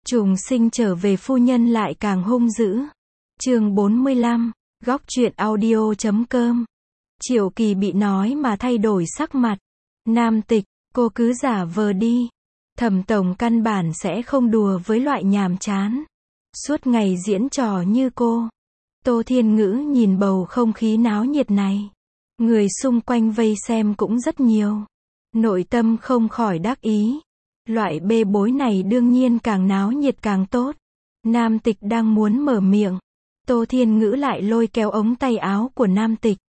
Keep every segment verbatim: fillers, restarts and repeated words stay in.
Trùng sinh trở về phu nhân lại càng hung dữ. Chương bốn mươi lăm, góc truyện audio chấm com. Triệu Kỳ bị nói mà thay đổi sắc mặt. Nam Tịch, cô cứ giả vờ đi. Thẩm tổng căn bản sẽ không đùa với loại nhàm chán. Suốt ngày diễn trò như cô. Tô Thiên Ngữ nhìn bầu không khí náo nhiệt này. Người xung quanh vây xem cũng rất nhiều. Nội tâm không khỏi đắc ý. Loại bê bối này đương nhiên càng náo nhiệt càng tốt. Nam Tịch đang muốn mở miệng. Tô Thiên Ngữ lại lôi kéo ống tay áo của Nam Tịch.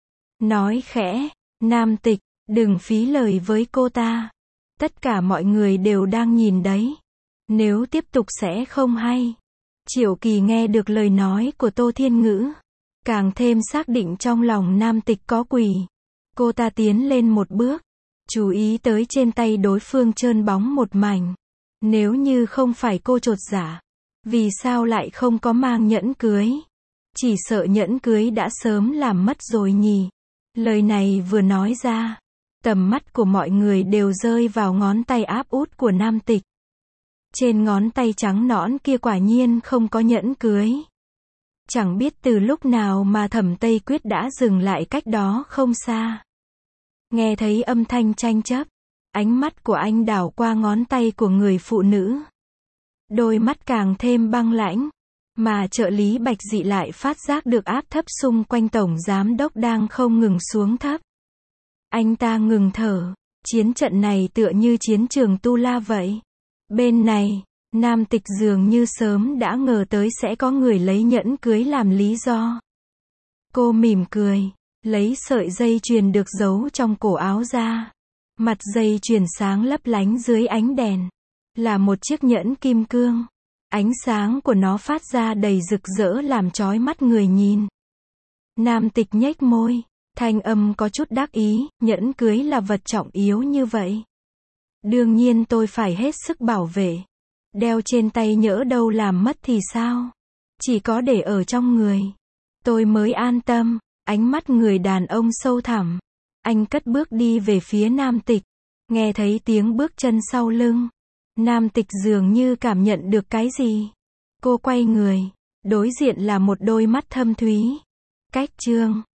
Nói khẽ, Nam Tịch, đừng phí lời với cô ta. Tất cả mọi người đều đang nhìn đấy. Nếu tiếp tục sẽ không hay. Triệu Kỳ nghe được lời nói của Tô Thiên Ngữ. Càng thêm xác định trong lòng Nam Tịch có quỷ. Cô ta tiến lên một bước. Chú ý tới trên tay đối phương trơn bóng một mảnh. Nếu như không phải cô chột dạ, vì sao lại không có mang nhẫn cưới? Chỉ sợ nhẫn cưới đã sớm làm mất rồi nhỉ. Lời này vừa nói ra, tầm mắt của mọi người đều rơi vào ngón tay áp út của Nam Tịch. Trên ngón tay trắng nõn kia quả nhiên không có nhẫn cưới. Chẳng biết từ lúc nào mà Thẩm Tây Quyết đã dừng lại cách đó không xa. Nghe thấy âm thanh tranh chấp, ánh mắt của anh đảo qua ngón tay của người phụ nữ. Đôi mắt càng thêm băng lãnh, mà trợ lý Bạch Dị lại phát giác được áp thấp xung quanh tổng giám đốc đang không ngừng xuống thấp. Anh ta ngừng thở, chiến trận này tựa như chiến trường Tu La vậy. Bên này, Nam Tịch dường như sớm đã ngờ tới sẽ có người lấy nhẫn cưới làm lý do. Cô mỉm cười. Lấy sợi dây chuyền được giấu trong cổ áo ra. Mặt dây chuyền sáng lấp lánh dưới ánh đèn. Là một chiếc nhẫn kim cương. Ánh sáng của nó phát ra đầy rực rỡ làm chói mắt người nhìn. Nam Tịch nhếch môi. Thanh âm có chút đắc ý. Nhẫn cưới là vật trọng yếu như vậy. Đương nhiên tôi phải hết sức bảo vệ. Đeo trên tay nhỡ đâu làm mất thì sao? Chỉ có để ở trong người. Tôi mới an tâm. Ánh mắt người đàn ông sâu thẳm. Anh cất bước đi về phía Nam Tịch. Nghe thấy tiếng bước chân sau lưng. Nam Tịch dường như cảm nhận được cái gì. Cô quay người. Đối diện là một đôi mắt thâm thúy. Cách chương.